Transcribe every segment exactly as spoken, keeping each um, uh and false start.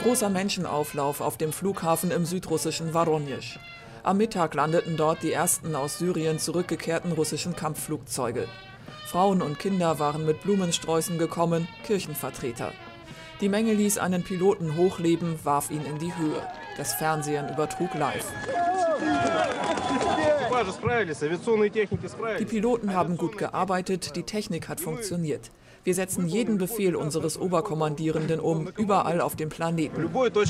Großer Menschenauflauf auf dem Flughafen im südrussischen Woronezh. Am Mittag landeten dort die ersten aus Syrien zurückgekehrten russischen Kampfflugzeuge. Frauen und Kinder waren mit Blumensträußen gekommen, Kirchenvertreter. Die Menge ließ einen Piloten hochleben, warf ihn in die Höhe. Das Fernsehen übertrug live. Die Piloten haben gut gearbeitet, die Technik hat funktioniert. Wir setzen jeden Befehl unseres Oberkommandierenden um, überall auf dem Planeten.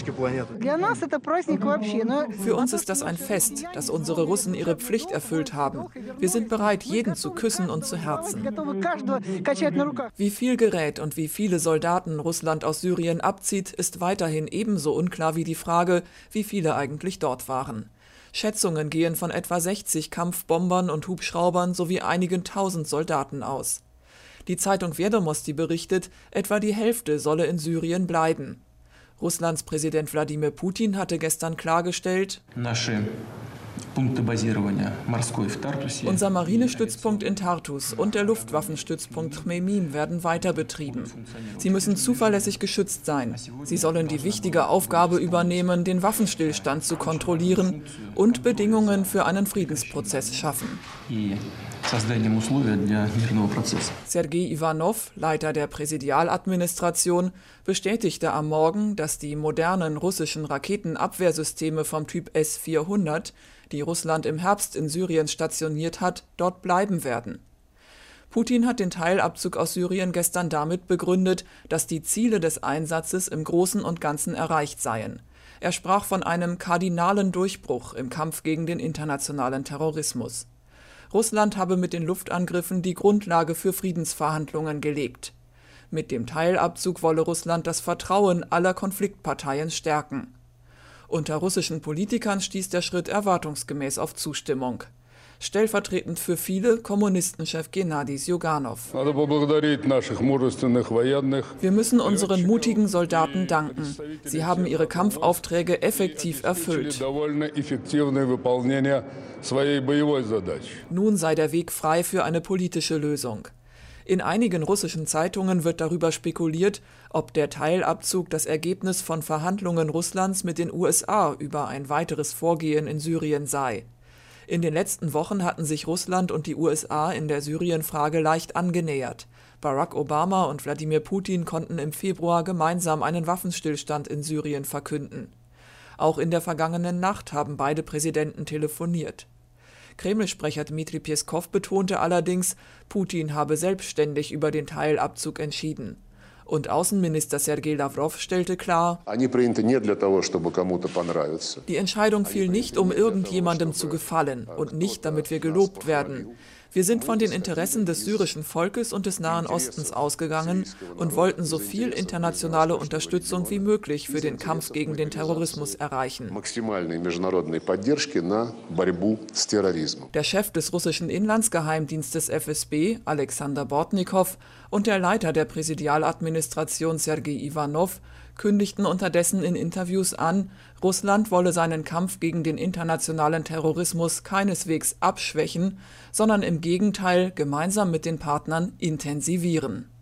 Für uns ist das ein Fest, dass unsere Russen ihre Pflicht erfüllt haben. Wir sind bereit, jeden zu küssen und zu herzen. Wie viel Gerät und wie viele Soldaten Russland aus Syrien abzieht, ist weiterhin ebenso unklar wie die Frage, wie viele eigentlich dort waren. Schätzungen gehen von etwa sechzig Kampfbombern und Hubschraubern sowie einigen tausend Soldaten aus. Die Zeitung Vedomosti berichtet, etwa die Hälfte solle in Syrien bleiben. Russlands Präsident Wladimir Putin hatte gestern klargestellt, unser Marinestützpunkt in Tartus und der Luftwaffenstützpunkt Chmeimim werden weiter betrieben. Sie müssen zuverlässig geschützt sein. Sie sollen die wichtige Aufgabe übernehmen, den Waffenstillstand zu kontrollieren und Bedingungen für einen Friedensprozess schaffen. Sergei Iwanow, Leiter der Präsidialadministration, bestätigte am Morgen, dass die modernen russischen Raketenabwehrsysteme vom Typ S vierhundert, die Russland im Herbst in Syrien stationiert hat, dort bleiben werden. Putin hat den Teilabzug aus Syrien gestern damit begründet, dass die Ziele des Einsatzes im Großen und Ganzen erreicht seien. Er sprach von einem kardinalen Durchbruch im Kampf gegen den internationalen Terrorismus. Russland habe mit den Luftangriffen die Grundlage für Friedensverhandlungen gelegt. Mit dem Teilabzug wolle Russland das Vertrauen aller Konfliktparteien stärken. Unter russischen Politikern stieß der Schritt erwartungsgemäß auf Zustimmung. Stellvertretend für viele Kommunistenchef Gennadi Sjuganov. Wir müssen unseren mutigen Soldaten danken. Sie haben ihre Kampfaufträge effektiv erfüllt. Nun sei der Weg frei für eine politische Lösung. In einigen russischen Zeitungen wird darüber spekuliert, ob der Teilabzug das Ergebnis von Verhandlungen Russlands mit den U S A über ein weiteres Vorgehen in Syrien sei. In den letzten Wochen hatten sich Russland und die U S A in der Syrien-Frage leicht angenähert. Barack Obama und Wladimir Putin konnten im Februar gemeinsam einen Waffenstillstand in Syrien verkünden. Auch in der vergangenen Nacht haben beide Präsidenten telefoniert. Kreml-Sprecher Dmitri Peskow betonte allerdings, Putin habe selbstständig über den Teilabzug entschieden. Und Außenminister Sergei Lawrow stellte klar, die Entscheidung fiel nicht, um irgendjemandem zu gefallen und nicht, damit wir gelobt werden. Wir sind von den Interessen des syrischen Volkes und des Nahen Ostens ausgegangen und wollten so viel internationale Unterstützung wie möglich für den Kampf gegen den Terrorismus erreichen. Der Chef des russischen Inlandsgeheimdienstes F S B, Alexander Bortnikow, und der Leiter der Präsidialadministration Sergei Iwanow kündigten unterdessen in Interviews an, Russland wolle seinen Kampf gegen den internationalen Terrorismus keineswegs abschwächen, sondern im Gegenteil gemeinsam mit den Partnern intensivieren.